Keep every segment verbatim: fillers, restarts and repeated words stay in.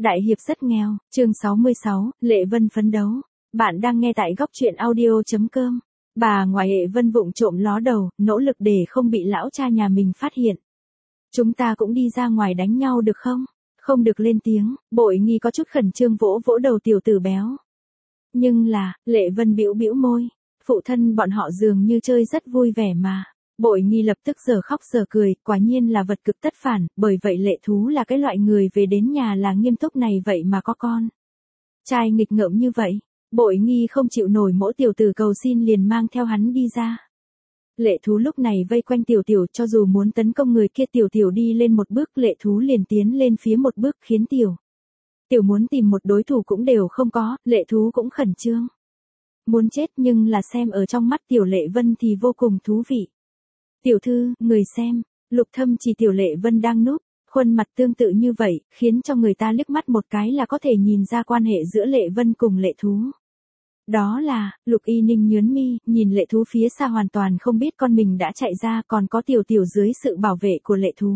Đại hiệp rất nghèo, chương sáu mươi sáu, Lệ Vân phấn đấu. Bạn đang nghe tại góc truyện audio chấm com. Bà ngoại Lệ Vân vụng trộm ló đầu, nỗ lực để không bị lão cha nhà mình phát hiện. Chúng ta cũng đi ra ngoài đánh nhau được không? Không được lên tiếng, Bội Nghi có chút khẩn trương vỗ vỗ đầu tiểu tử béo. Nhưng là, Lệ Vân bĩu bĩu môi, phụ thân bọn họ dường như chơi rất vui vẻ mà. Bội Nghi lập tức giờ khóc giờ cười, quả nhiên là vật cực tất phản, bởi vậy Lệ Thú là cái loại người về đến nhà là nghiêm túc này vậy mà có con. Trai nghịch ngợm như vậy, Bội Nghi không chịu nổi mỗi tiểu tử cầu xin liền mang theo hắn đi ra. Lệ Thú lúc này vây quanh tiểu tiểu, cho dù muốn tấn công người kia tiểu tiểu đi lên một bước Lệ Thú liền tiến lên phía một bước khiến tiểu. Tiểu muốn tìm một đối thủ cũng đều không có, Lệ Thú cũng khẩn trương. Muốn chết nhưng là xem ở trong mắt tiểu Lệ Vân thì vô cùng thú vị. Tiểu thư, người xem, Lục Thâm chỉ tiểu Lệ Vân đang núp, khuôn mặt tương tự như vậy, khiến cho người ta liếc mắt một cái là có thể nhìn ra quan hệ giữa Lệ Vân cùng Lệ Thú. Đó là, Lục Y Ninh nhướng mi, nhìn Lệ Thú phía xa hoàn toàn không biết con mình đã chạy ra còn có tiểu tiểu dưới sự bảo vệ của Lệ Thú.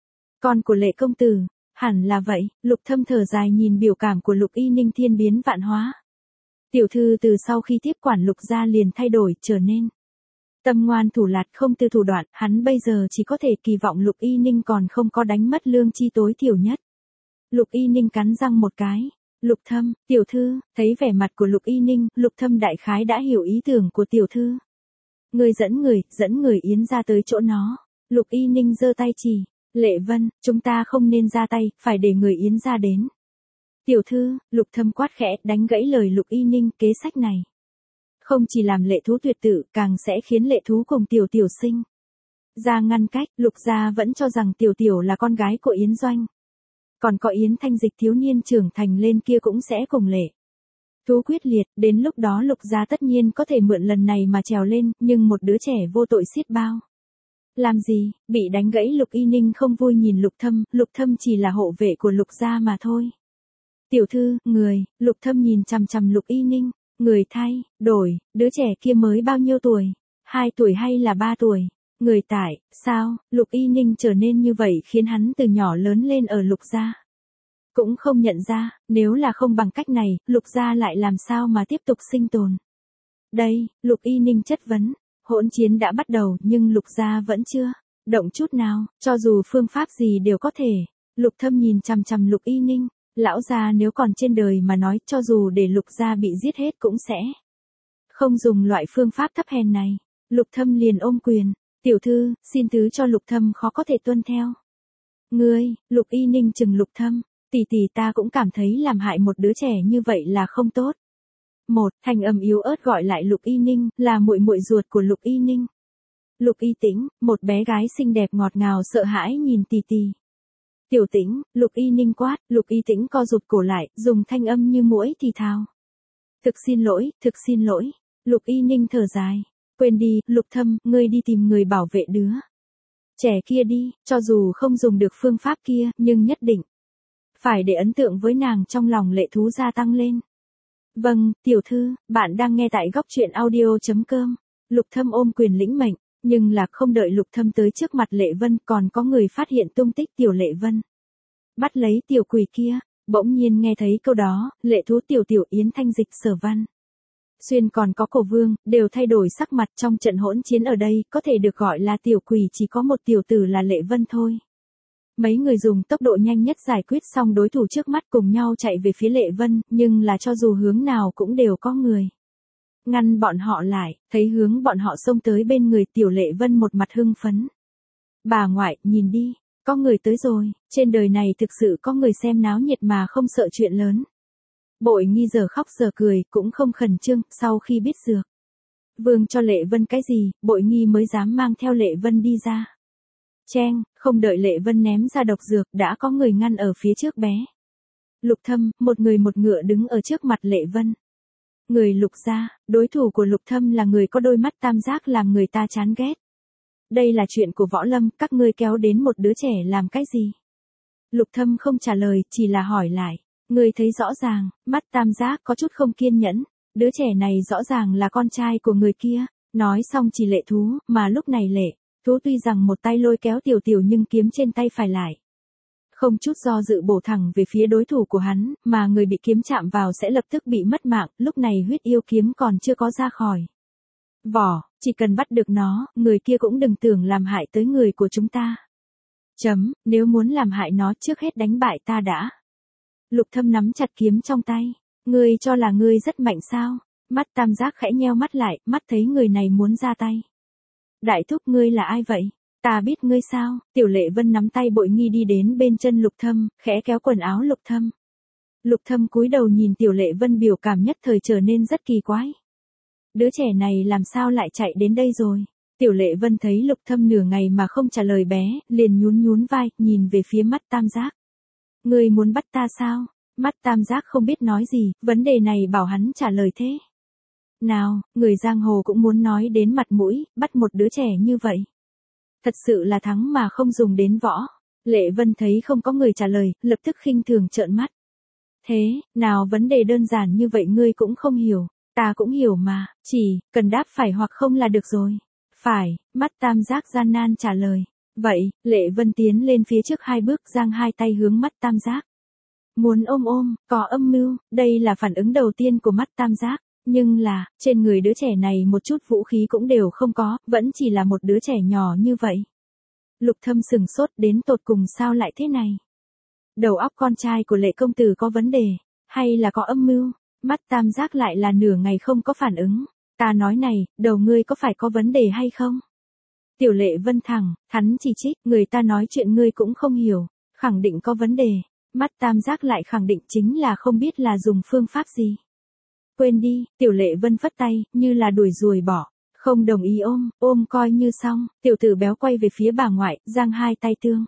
Con của Lệ công tử, hẳn là vậy, Lục Thâm thở dài nhìn biểu cảm của Lục Y Ninh thiên biến vạn hóa. Tiểu thư từ sau khi tiếp quản Lục gia liền thay đổi, trở nên tâm ngoan thủ lạt không từ thủ đoạn, hắn bây giờ chỉ có thể kỳ vọng Lục Y Ninh còn không có đánh mất lương chi tối thiểu nhất. Lục Y Ninh cắn răng một cái. Lục Thâm, tiểu thư, thấy vẻ mặt của Lục Y Ninh, Lục Thâm đại khái đã hiểu ý tưởng của tiểu thư. Người dẫn người, dẫn người Yến ra tới chỗ nó. Lục Y Ninh giơ tay chỉ, Lệ Vân, chúng ta không nên ra tay, phải để người Yến ra đến. Tiểu thư, Lục Thâm quát khẽ, đánh gãy lời Lục Y Ninh, kế sách này không chỉ làm Lệ Thú tuyệt tử, càng sẽ khiến Lệ Thú cùng tiểu tiểu sinh ra ngăn cách. Lục gia vẫn cho rằng tiểu tiểu là con gái của Yến Doanh. Còn có Yến Thanh Dịch thiếu niên trưởng thành lên kia cũng sẽ cùng Lệ Thú quyết liệt, đến lúc đó Lục gia tất nhiên có thể mượn lần này mà trèo lên, nhưng một đứa trẻ vô tội xiết bao. Làm gì, bị đánh gãy Lục Y Ninh không vui nhìn Lục Thâm, Lục Thâm chỉ là hộ vệ của Lục gia mà thôi. Tiểu thư, người, Lục Thâm nhìn chằm chằm Lục Y Ninh, người thay, đổi, đứa trẻ kia mới bao nhiêu tuổi? Hai tuổi hay là ba tuổi? Người tại, sao, Lục Y Ninh trở nên như vậy khiến hắn từ nhỏ lớn lên ở Lục gia. Cũng không nhận ra, nếu là không bằng cách này, Lục gia lại làm sao mà tiếp tục sinh tồn. Đây, Lục Y Ninh chất vấn, hỗn chiến đã bắt đầu nhưng Lục gia vẫn chưa động chút nào, cho dù phương pháp gì đều có thể. Lục Thâm nhìn chằm chằm Lục Y Ninh, lão gia nếu còn trên đời mà nói cho dù để Lục gia bị giết hết cũng sẽ không dùng loại phương pháp thấp hèn này. Lục Thâm liền ôm quyền. Tiểu thư, xin thứ cho Lục Thâm khó có thể tuân theo. Ngươi, Lục Y Ninh chừng Lục Thâm, tỷ tỷ ta cũng cảm thấy làm hại một đứa trẻ như vậy là không tốt. Một, thanh âm yếu ớt gọi lại Lục Y Ninh, là muội muội ruột của Lục Y Ninh. Lục Y Tĩnh, một bé gái xinh đẹp ngọt ngào sợ hãi nhìn tỷ tỷ. Tiểu Tĩnh, Lục Y Ninh quát, Lục Y Tĩnh co rụt cổ lại, dùng thanh âm như muỗi thì thào. Thực xin lỗi, thực xin lỗi. Lục Y Ninh thở dài. Quên đi, Lục Thâm, ngươi đi tìm người bảo vệ đứa trẻ kia đi, cho dù không dùng được phương pháp kia, nhưng nhất định phải để ấn tượng với nàng trong lòng Lệ Thú gia tăng lên. Vâng, tiểu thư, bạn đang nghe tại góc truyện audio chấm com. Lục Thâm ôm quyền lĩnh mệnh, nhưng là không đợi Lục Thâm tới trước mặt Lệ Vân còn có người phát hiện tung tích tiểu Lệ Vân. Bắt lấy tiểu quỷ kia, bỗng nhiên nghe thấy câu đó, Lệ Thú tiểu tiểu Yến Thanh Dịch Sở Văn Xuyên còn có Cổ Vương, đều thay đổi sắc mặt trong trận hỗn chiến ở đây, có thể được gọi là tiểu quỷ chỉ có một tiểu tử là Lệ Vân thôi. Mấy người dùng tốc độ nhanh nhất giải quyết xong đối thủ trước mắt cùng nhau chạy về phía Lệ Vân, nhưng là cho dù hướng nào cũng đều có người ngăn bọn họ lại, thấy hướng bọn họ xông tới bên người tiểu Lệ Vân một mặt hưng phấn. Bà ngoại, nhìn đi, có người tới rồi, trên đời này thực sự có người xem náo nhiệt mà không sợ chuyện lớn. Bội Nghi giờ khóc giờ cười, cũng không khẩn trương, sau khi biết dược vương cho Lệ Vân cái gì, Bội Nghi mới dám mang theo Lệ Vân đi ra. Cheng, không đợi Lệ Vân ném ra độc dược, đã có người ngăn ở phía trước bé. Lục Thâm, một người một ngựa đứng ở trước mặt Lệ Vân. Người Lục gia, đối thủ của Lục Thâm là người có đôi mắt tam giác làm người ta chán ghét. Đây là chuyện của võ lâm, các ngươi kéo đến một đứa trẻ làm cái gì? Lục Thâm không trả lời, chỉ là hỏi lại. Người thấy rõ ràng, mắt tam giác có chút không kiên nhẫn, đứa trẻ này rõ ràng là con trai của người kia, nói xong chỉ Lệ Thú, mà lúc này Lệ Thú tuy rằng một tay lôi kéo tiểu tiểu nhưng kiếm trên tay phải lại Không chút do dự bổ thẳng về phía đối thủ của hắn, mà người bị kiếm chạm vào sẽ lập tức bị mất mạng, lúc này huyết yêu kiếm còn chưa có ra khỏi vỏ, chỉ cần bắt được nó, người kia cũng đừng tưởng làm hại tới người của chúng ta. Chấm, nếu muốn làm hại nó trước hết đánh bại ta đã. Lục Thâm nắm chặt kiếm trong tay. Ngươi cho là ngươi rất mạnh sao? Mắt Tam Giác khẽ nheo mắt lại, mắt thấy người này muốn ra tay. Đại thúc ngươi là ai vậy? Ta biết ngươi sao? Tiểu Lệ Vân nắm tay Bội Nghi đi đến bên chân Lục Thâm, khẽ kéo quần áo Lục Thâm. Lục Thâm cúi đầu nhìn Tiểu Lệ Vân, biểu cảm nhất thời trở nên rất kỳ quái. Đứa trẻ này làm sao lại chạy đến đây rồi? Tiểu Lệ Vân thấy Lục Thâm nửa ngày mà không trả lời bé, liền nhún nhún vai, nhìn về phía mắt Tam Giác. Ngươi muốn bắt ta sao? Mắt Tam Giác không biết nói gì, vấn đề này bảo hắn trả lời thế. Nào, người giang hồ cũng muốn nói đến mặt mũi, bắt một đứa trẻ như vậy. Thật sự là thắng mà không dùng đến võ. Lệ Vân thấy không có người trả lời, lập tức khinh thường trợn mắt. Thế, nào vấn đề đơn giản như vậy ngươi cũng không hiểu, ta cũng hiểu mà, chỉ, cần đáp phải hoặc không là được rồi. Phải, mắt Tam Giác gian nan trả lời. Vậy, Lệ Vân tiến lên phía trước hai bước, giang hai tay hướng mắt Tam Giác. Muốn ôm ôm, có âm mưu, đây là phản ứng đầu tiên của mắt Tam Giác. Nhưng là, trên người đứa trẻ này một chút vũ khí cũng đều không có, vẫn chỉ là một đứa trẻ nhỏ như vậy. Lục Thâm sừng sốt, đến tột cùng sao lại thế này? Đầu óc con trai của Lệ công tử có vấn đề, hay là có âm mưu? Mắt Tam Giác lại là nửa ngày không có phản ứng. Ta nói này, đầu ngươi có phải có vấn đề hay không? Tiểu Lệ Vân thẳng, thắn chỉ trích, người ta nói chuyện ngươi cũng không hiểu, khẳng định có vấn đề. Mắt Tam Giác lại khẳng định chính là không biết là dùng phương pháp gì. Quên đi, Tiểu Lệ Vân phất tay, như là đuổi ruồi bỏ. Không đồng ý ôm, ôm coi như xong. Tiểu tử béo quay về phía bà ngoại, giang hai tay tương.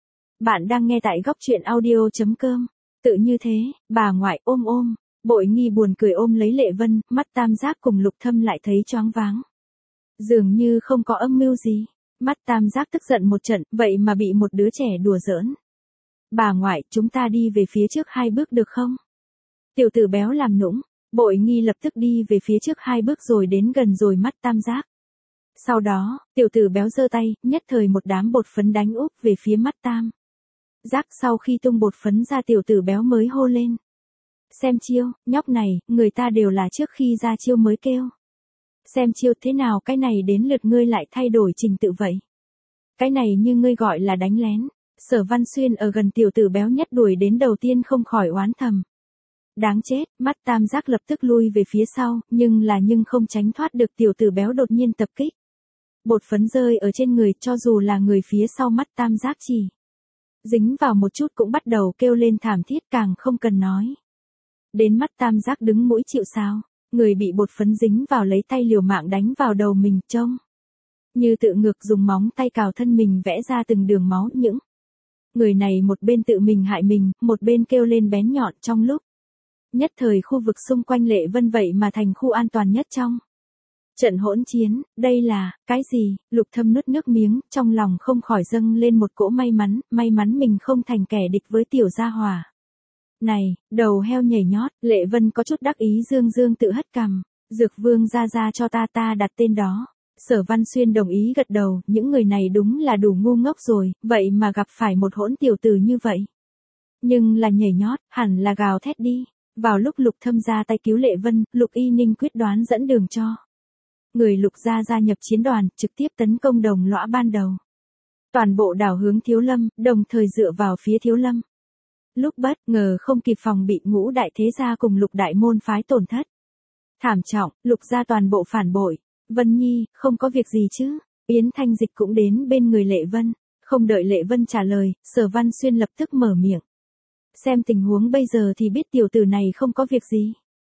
Bạn đang nghe tại góc truyện audio chấm com. Tự như thế, bà ngoại ôm ôm. Bội Nghi buồn cười ôm lấy Lệ Vân, mắt Tam Giác cùng Lục Thâm lại thấy choáng váng. Dường như không có âm mưu gì. Mắt Tam Giác tức giận một trận, vậy mà bị một đứa trẻ đùa giỡn. Bà ngoại, chúng ta đi về phía trước hai bước được không? Tiểu tử béo làm nũng. Bội Nghi lập tức đi về phía trước hai bước rồi đến gần rồi mắt Tam Giác. Sau đó, tiểu tử béo giơ tay, nhất thời một đám bột phấn đánh úp về phía mắt Tam Giác. Sau khi tung bột phấn ra, tiểu tử béo mới hô lên. Xem chiêu, nhóc này, người ta đều là trước khi ra chiêu mới kêu. Xem chiêu thế nào, cái này đến lượt ngươi lại thay đổi trình tự vậy. Cái này như ngươi gọi là đánh lén. Sở Văn Xuyên ở gần tiểu tử béo nhất đuổi đến đầu tiên không khỏi oán thầm. Đáng chết, mắt Tam Giác lập tức lui về phía sau, nhưng là nhưng không tránh thoát được tiểu tử béo đột nhiên tập kích. Bột phấn rơi ở trên người, cho dù là người phía sau mắt Tam Giác chỉ dính vào một chút cũng bắt đầu kêu lên thảm thiết, càng không cần nói. Đến mắt Tam Giác đứng mũi chịu sào, người bị bột phấn dính vào lấy tay liều mạng đánh vào đầu mình, trông như tự ngược dùng móng tay cào thân mình vẽ ra từng đường máu những. Người này một bên tự mình hại mình, một bên kêu lên bén nhọn. Trong lúc nhất thời khu vực xung quanh Lệ Vân vậy mà thành khu an toàn nhất trong trận hỗn chiến. Đây là, cái gì? Lục Thâm nuốt nước miếng, trong lòng không khỏi dâng lên một cỗ may mắn, may mắn mình không thành kẻ địch với tiểu gia hỏa này. Đầu heo nhảy nhót, Lệ Vân có chút đắc ý dương dương tự hất cằm. Dược Vương ra ra cho ta ta đặt tên đó. Sở Văn Xuyên đồng ý gật đầu, những người này đúng là đủ ngu ngốc rồi, vậy mà gặp phải một hỗn tiểu tử như vậy. Nhưng là nhảy nhót, hẳn là gào thét đi. Vào lúc Lục Thâm ra tay cứu Lệ Vân, Lục Y Ninh quyết đoán dẫn đường cho người Lục gia gia nhập chiến đoàn, trực tiếp tấn công đồng lõa ban đầu. Toàn bộ đảo hướng Thiếu Lâm, đồng thời dựa vào phía Thiếu Lâm. Lúc bất ngờ không kịp phòng bị, Ngũ đại thế gia cùng Lục đại môn phái tổn thất thảm trọng, Lục gia toàn bộ phản bội. Vân Nhi, không có việc gì chứ? Yến Thanh Dịch cũng đến bên người Lệ Vân. Không đợi Lệ Vân trả lời, Sở Văn Xuyên lập tức mở miệng. Xem tình huống bây giờ thì biết tiểu tử này không có việc gì.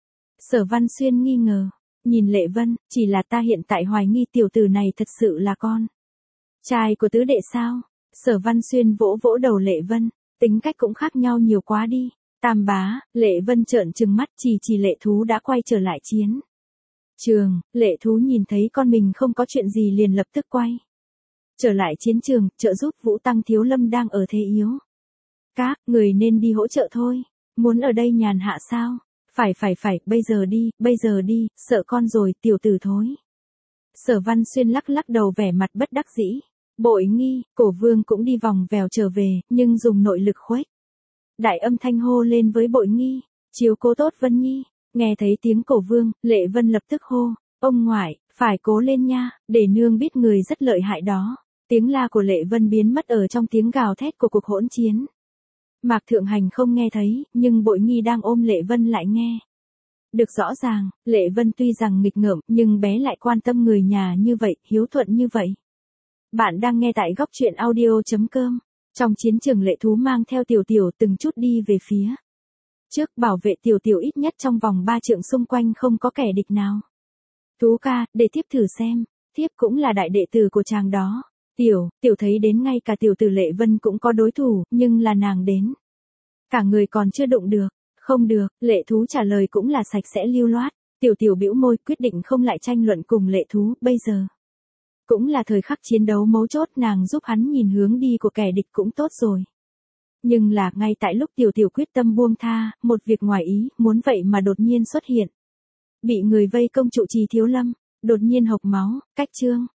Sở Văn Xuyên nghi ngờ, nhìn Lệ Vân, chỉ là ta hiện tại hoài nghi tiểu tử này thật sự là con trai của tứ đệ sao? Sở Văn Xuyên vỗ vỗ đầu Lệ Vân, tính cách cũng khác nhau nhiều quá đi. Tam bá, Lệ Vân trợn trừng mắt, chỉ chỉ Lệ Thú đã quay trở lại chiến trường. Lệ Thú nhìn thấy con mình không có chuyện gì liền lập tức quay trở lại chiến trường, trợ giúp Vũ Tăng Thiếu Lâm đang ở thế yếu. Các người nên đi hỗ trợ thôi. Muốn ở đây nhàn hạ sao? Phải phải phải, bây giờ đi, bây giờ đi, sợ con rồi, tiểu tử thối. Sở Văn Xuyên lắc lắc đầu vẻ mặt bất đắc dĩ. Bội Nghi, Cổ Vương cũng đi vòng vèo trở về, nhưng dùng nội lực khuếch. Đại âm thanh hô lên với Bội Nghi, chiếu cố tốt Vân Nhi. Nghe thấy tiếng Cổ Vương, Lệ Vân lập tức hô, ông ngoại, phải cố lên nha, để nương biết người rất lợi hại đó. Tiếng la của Lệ Vân biến mất ở trong tiếng gào thét của cuộc hỗn chiến. Mạc Thượng Hành không nghe thấy, nhưng Bội Nghi đang ôm Lệ Vân lại nghe. Được rõ ràng, Lệ Vân tuy rằng nghịch ngợm, nhưng bé lại quan tâm người nhà như vậy, hiếu thuận như vậy. Bạn đang nghe tại góc truyện audio.com. Trong chiến trường Lệ Thú mang theo Tiểu Tiểu từng chút đi về phía trước, bảo vệ Tiểu Tiểu ít nhất trong vòng ba trượng xung quanh không có kẻ địch nào. Thú ca, để thiếp thử xem, thiếp cũng là đại đệ tử của chàng đó. Tiểu, Tiểu thấy đến ngay cả tiểu tử Lệ Vân cũng có đối thủ, nhưng là nàng đến. Cả người còn chưa đụng được. Không được, Lệ Thú trả lời cũng là sạch sẽ lưu loát. Tiểu Tiểu bĩu môi quyết định không lại tranh luận cùng Lệ Thú, bây giờ. Cũng là thời khắc chiến đấu mấu chốt, nàng giúp hắn nhìn hướng đi của kẻ địch cũng tốt rồi. Nhưng là ngay tại lúc Tiểu Tiểu quyết tâm buông tha, một việc ngoài ý, muốn vậy mà đột nhiên xuất hiện. Bị người vây công trụ trì Thiếu Lâm, đột nhiên hộc máu, cách trương.